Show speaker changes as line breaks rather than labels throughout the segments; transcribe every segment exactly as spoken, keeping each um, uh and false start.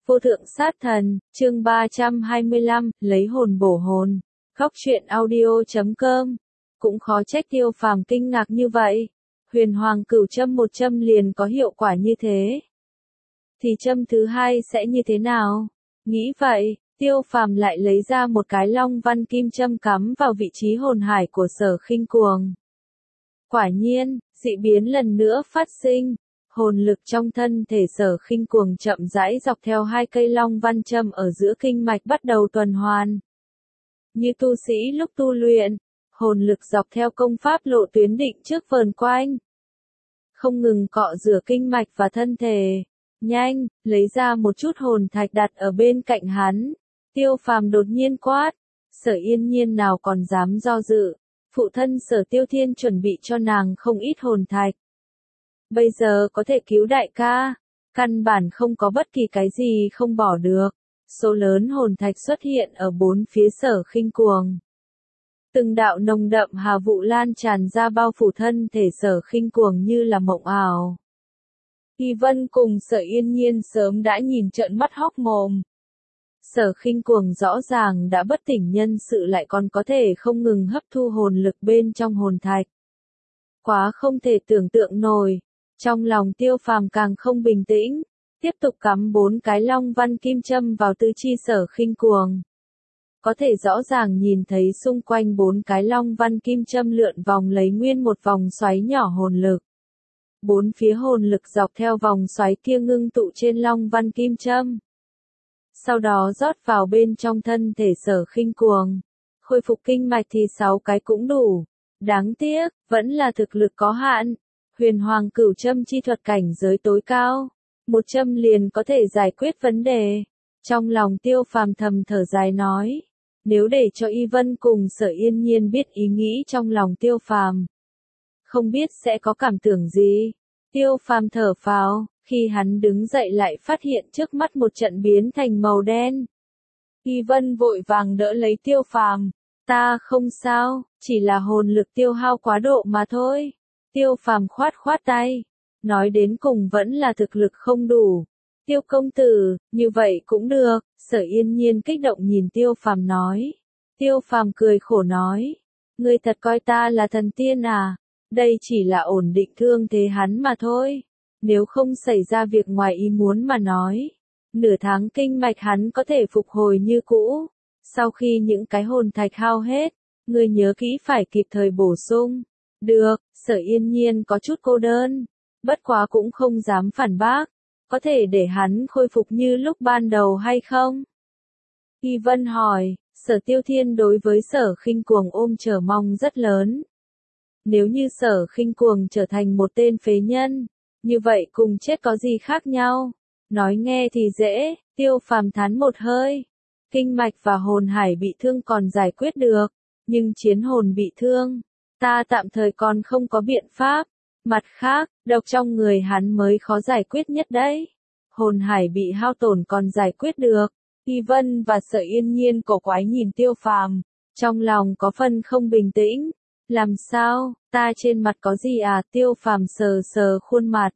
Vô thượng sát thần, chương ba trăm hai mươi lăm, lấy hồn bổ hồn. Góc truyện audio chấm com. Cũng khó trách Tiêu Phàm kinh ngạc như vậy. Huyền Hoàng Cửu châm một châm liền có hiệu quả như thế. Thì châm thứ hai sẽ như thế nào? Nghĩ vậy, Tiêu Phàm lại lấy ra một cái long văn kim châm cắm vào vị trí hồn hải của Sở Khinh Cuồng. Quả nhiên, dị biến lần nữa phát sinh. Hồn lực trong thân thể Sở Khinh Cuồng chậm rãi dọc theo hai cây long văn châm ở giữa kinh mạch bắt đầu tuần hoàn. Như tu sĩ lúc tu luyện, hồn lực dọc theo công pháp lộ tuyến định trước vờn quanh. Không ngừng cọ rửa kinh mạch và thân thể. Nhanh, lấy ra một chút hồn thạch đặt ở bên cạnh hắn. Tiêu Phàm đột nhiên quát. Sở Yên Nhiên nào còn dám do dự. Phụ thân Sở Tiêu Thiên chuẩn bị cho nàng không ít hồn thạch. Bây giờ có thể cứu đại ca, căn bản không có bất kỳ cái gì không bỏ được. Số lớn hồn thạch xuất hiện ở bốn phía Sở Khinh Cuồng. Từng đạo nồng đậm hà vụ lan tràn ra bao phủ thân thể Sở Khinh Cuồng như là mộng ảo. Kỳ Vân cùng Sở Yên Nhiên sớm đã nhìn trợn mắt hốc mồm. Sở Khinh Cuồng rõ ràng đã bất tỉnh nhân sự lại còn có thể không ngừng hấp thu hồn lực bên trong hồn thạch. Quá không thể tưởng tượng nổi. Trong lòng Tiêu Phàm càng không bình tĩnh, tiếp tục cắm bốn cái long văn kim châm vào tứ chi Sở Khinh Cuồng. Có thể rõ ràng nhìn thấy xung quanh bốn cái long văn kim châm lượn vòng lấy nguyên một vòng xoáy nhỏ hồn lực. Bốn phía hồn lực dọc theo vòng xoáy kia ngưng tụ trên long văn kim châm. Sau đó rót vào bên trong thân thể Sở Khinh Cuồng. Khôi phục kinh mạch thì sáu cái cũng đủ. Đáng tiếc, vẫn là thực lực có hạn. Huyền Hoàng Cửu châm chi thuật cảnh giới tối cao. Một châm liền có thể giải quyết vấn đề. Trong lòng Tiêu Phàm thầm thở dài nói. Nếu để cho Y Vân cùng Sở Yên Nhiên biết ý nghĩ trong lòng Tiêu Phàm, không biết sẽ có cảm tưởng gì. Tiêu Phàm thở phào, khi hắn đứng dậy lại phát hiện trước mắt một trận biến thành màu đen. Y Vân vội vàng đỡ lấy Tiêu Phàm. Ta không sao, chỉ là hồn lực tiêu hao quá độ mà thôi. Tiêu Phàm khoát khoát tay, nói đến cùng vẫn là thực lực không đủ. Tiêu công tử, như vậy cũng được. Sở Yên Nhiên kích động nhìn Tiêu Phàm nói. Tiêu Phàm cười khổ nói, ngươi thật coi ta là thần tiên à? Đây chỉ là ổn định thương thế hắn mà thôi. Nếu không xảy ra việc ngoài ý muốn mà nói, nửa tháng kinh mạch hắn có thể phục hồi như cũ. Sau khi những cái hồn thạch hao hết, ngươi nhớ kỹ phải kịp thời bổ sung. Được, Sở Yên Nhiên có chút cô đơn, bất quá cũng không dám phản bác. Có thể để hắn khôi phục như lúc ban đầu hay không? Y Vân hỏi. Sở Tiêu Thiên đối với Sở Khinh Cuồng ôm chờ mong rất lớn. Nếu như Sở Khinh Cuồng trở thành một tên phế nhân, như vậy cùng chết có gì khác nhau? Nói nghe thì dễ, Tiêu Phàm thán một hơi. Kinh mạch và hồn hải bị thương còn giải quyết được, nhưng chiến hồn bị thương, ta tạm thời còn không có biện pháp. Mặt khác, độc trong người hắn mới khó giải quyết nhất đấy. Hồn hải bị hao tổn còn giải quyết được. Y Vân và Sở Yên Nhiên cổ quái nhìn Tiêu Phàm, trong lòng có phần không bình tĩnh. Làm sao, ta trên mặt có gì à? Tiêu Phàm sờ sờ khuôn mặt,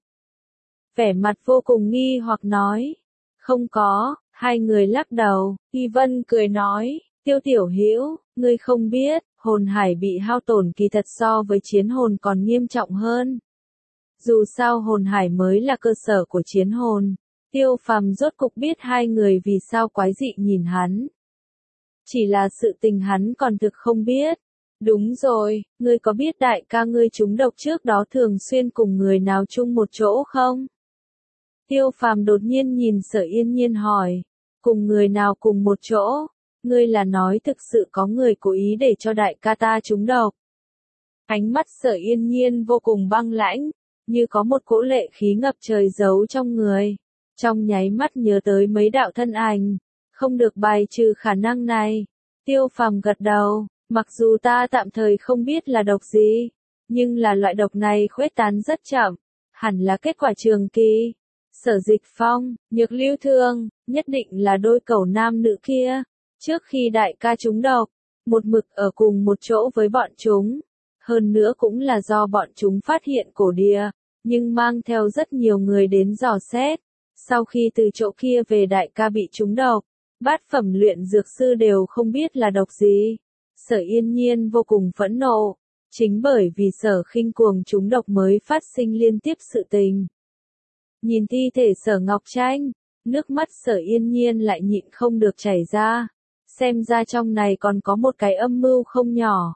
vẻ mặt vô cùng nghi hoặc nói. Không có. Hai người lắc đầu. Y Vân cười nói, Tiêu tiểu hữu, ngươi không biết, hồn hải bị hao tổn kỳ thật so với chiến hồn còn nghiêm trọng hơn. Dù sao hồn hải mới là cơ sở của chiến hồn. Tiêu Phàm rốt cục biết hai người vì sao quái dị nhìn hắn. Chỉ là sự tình hắn còn thực không biết. Đúng rồi, ngươi có biết đại ca ngươi trúng độc trước đó thường xuyên cùng người nào chung một chỗ không? Tiêu Phàm đột nhiên nhìn Sở Yên Nhiên hỏi. Cùng người nào cùng một chỗ? Ngươi là nói thực sự có người cố ý để cho đại ca ta trúng độc? Ánh mắt Sở Yên Nhiên vô cùng băng lãnh, như có một cỗ lệ khí ngập trời giấu trong người. Trong nháy mắt nhớ tới mấy đạo thân ảnh, không được bài trừ khả năng này. Tiêu Phàm gật đầu, mặc dù ta tạm thời không biết là độc gì, nhưng là loại độc này khuếch tán rất chậm, hẳn là kết quả trường kỳ. Sở Dịch Phong, Nhược Lưu Thương, nhất định là đôi cẩu nam nữ kia. Trước khi đại ca trúng độc, một mực ở cùng một chỗ với bọn chúng. Hơn nữa cũng là do bọn chúng phát hiện cổ địa, nhưng mang theo rất nhiều người đến dò xét. Sau khi từ chỗ kia về đại ca bị trúng độc, bát phẩm luyện dược sư đều không biết là độc gì. Sở Yên Nhiên vô cùng phẫn nộ, chính bởi vì Sở Khinh Cuồng trúng độc mới phát sinh liên tiếp sự tình. Nhìn thi thể Sở Ngọc Tranh, nước mắt Sở Yên Nhiên lại nhịn không được chảy ra, xem ra trong này còn có một cái âm mưu không nhỏ.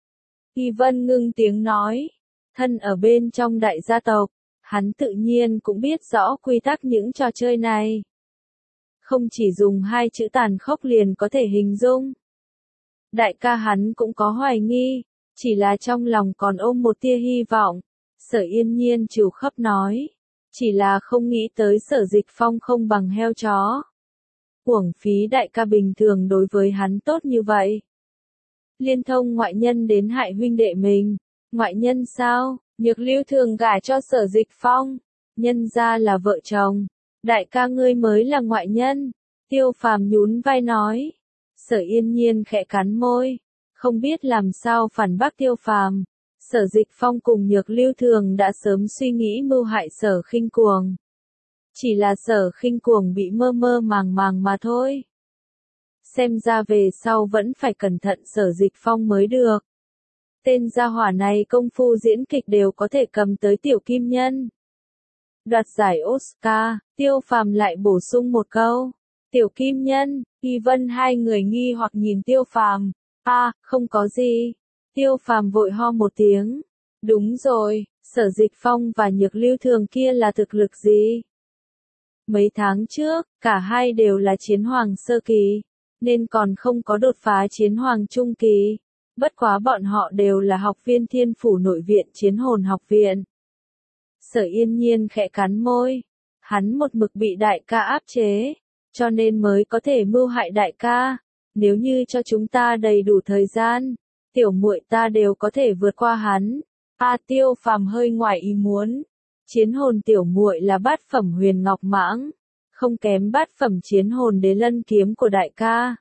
Y Vân ngưng tiếng nói, thân ở bên trong đại gia tộc, hắn tự nhiên cũng biết rõ quy tắc những trò chơi này. Không chỉ dùng hai chữ tàn khốc liền có thể hình dung. Đại ca hắn cũng có hoài nghi, chỉ là trong lòng còn ôm một tia hy vọng. Sở Yên Nhiên trừ khắp nói, chỉ là không nghĩ tới Sở Dịch Phong không bằng heo chó. Uổng phí đại ca bình thường đối với hắn tốt như vậy. Liên thông ngoại nhân đến hại huynh đệ mình. Ngoại nhân sao? Nhược Lưu thường gả cho Sở Dịch Phong. Nhân ra là vợ chồng. Đại ca ngươi mới là ngoại nhân. Tiêu Phàm nhún vai nói. Sở Yên Nhiên khẽ cắn môi. Không biết làm sao phản bác Tiêu Phàm. Sở Dịch Phong cùng Nhược Lưu thường đã sớm suy nghĩ mưu hại Sở Khinh Cuồng. Chỉ là Sở Khinh Cuồng bị mơ mơ màng màng mà thôi. Xem ra về sau vẫn phải cẩn thận Sở Dịch Phong mới được. Tên gia hỏa này công phu diễn kịch đều có thể cầm tới tiểu kim nhân. Đoạt giải Oscar, Tiêu Phàm lại bổ sung một câu. Tiểu kim nhân, Y Vân hai người nghi hoặc nhìn Tiêu Phàm. A, à, không có gì. Tiêu Phàm vội ho một tiếng. Đúng rồi, Sở Dịch Phong và Nhược Lưu thường kia là thực lực gì? Mấy tháng trước, cả hai đều là chiến hoàng sơ kỳ, nên còn không có đột phá chiến hoàng trung kỳ. Bất quá bọn họ đều là học viên Thiên Phủ Nội viện Chiến Hồn học viện. Sở Yên Nhiên khẽ cắn môi. Hắn một mực bị đại ca áp chế, cho nên mới có thể mưu hại đại ca. Nếu như cho chúng ta đầy đủ thời gian, tiểu muội ta đều có thể vượt qua hắn. A Tiêu Phàm hơi ngoài ý muốn. Chiến hồn tiểu muội là bát phẩm huyền ngọc mãng, không kém bát phẩm chiến hồn đế lân kiếm của đại ca.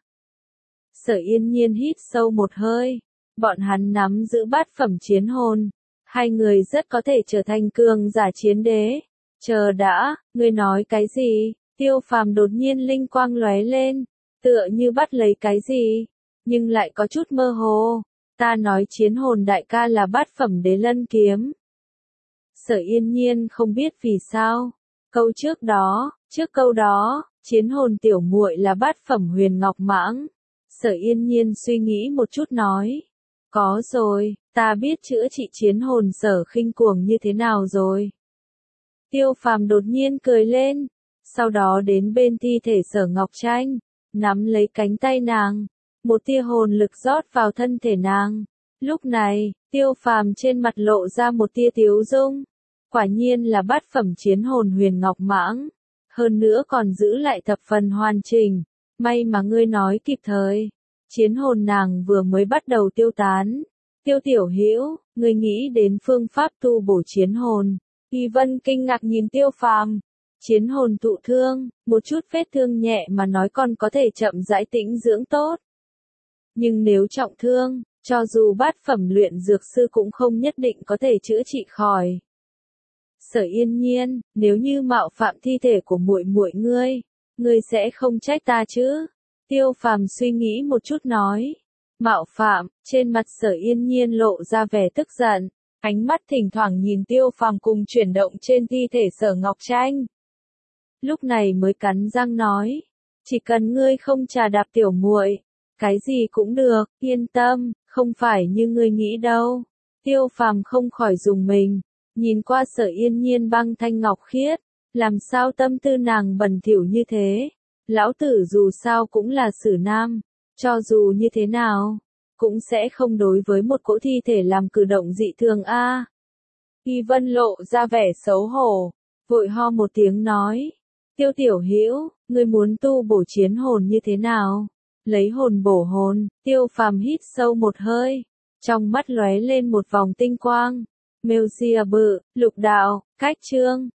Sở Yên Nhiên hít sâu một hơi. Bọn hắn nắm giữ bát phẩm chiến hồn. Hai người rất có thể trở thành cường giả chiến đế. Chờ đã, ngươi nói cái gì? Tiêu Phàm đột nhiên linh quang lóe lên, tựa như bắt lấy cái gì, nhưng lại có chút mơ hồ. Ta nói chiến hồn đại ca là bát phẩm đế lân kiếm. Sở Yên Nhiên không biết vì sao. Câu trước đó, trước câu đó, chiến hồn tiểu muội là bát phẩm huyền ngọc mãng. Sở Yên Nhiên suy nghĩ một chút nói. Có rồi, ta biết chữa trị chiến hồn Sở Khinh Cuồng như thế nào rồi. Tiêu Phàm đột nhiên cười lên, sau đó đến bên thi thể Sở Ngọc Tranh, nắm lấy cánh tay nàng, một tia hồn lực rót vào thân thể nàng. Lúc này, Tiêu Phàm trên mặt lộ ra một tia tiếu dung. Quả nhiên là bát phẩm chiến hồn huyền ngọc mãng, hơn nữa còn giữ lại thập phần hoàn chỉnh. May mà ngươi nói kịp thời. Chiến hồn nàng vừa mới bắt đầu tiêu tán. Tiêu tiểu hữu, ngươi nghĩ đến phương pháp tu bổ chiến hồn. Y Vân kinh ngạc nhìn Tiêu Phàm. Chiến hồn thụ thương, một chút vết thương nhẹ mà nói còn có thể chậm rãi tĩnh dưỡng tốt. Nhưng nếu trọng thương, cho dù bát phẩm luyện dược sư cũng không nhất định có thể chữa trị khỏi. Sở Yên Nhiên, nếu như mạo phạm thi thể của muội muội ngươi, ngươi sẽ không trách ta chứ? Tiêu Phàm suy nghĩ một chút nói. Mạo phạm, trên mặt Sở Yên Nhiên lộ ra vẻ tức giận, ánh mắt thỉnh thoảng nhìn Tiêu Phàm cùng chuyển động trên thi thể Sở Ngọc Tranh. Lúc này mới cắn răng nói, chỉ cần ngươi không trà đạp tiểu muội, cái gì cũng được, yên tâm, không phải như ngươi nghĩ đâu. Tiêu Phàm không khỏi dùng mình, nhìn qua Sở Yên Nhiên băng thanh ngọc khiết, làm sao tâm tư nàng bẩn thỉu như thế. Lão tử dù sao cũng là sử nam, cho dù như thế nào, cũng sẽ không đối với một cỗ thi thể làm cử động dị thường a. Y Vân lộ ra vẻ xấu hổ, vội ho một tiếng nói. Tiêu tiểu hữu, ngươi muốn tu bổ chiến hồn như thế nào? Lấy hồn bổ hồn. Tiêu Phàm hít sâu một hơi, trong mắt lóe lên một vòng tinh quang. Mêu Sia bự, lục đạo, cách chương.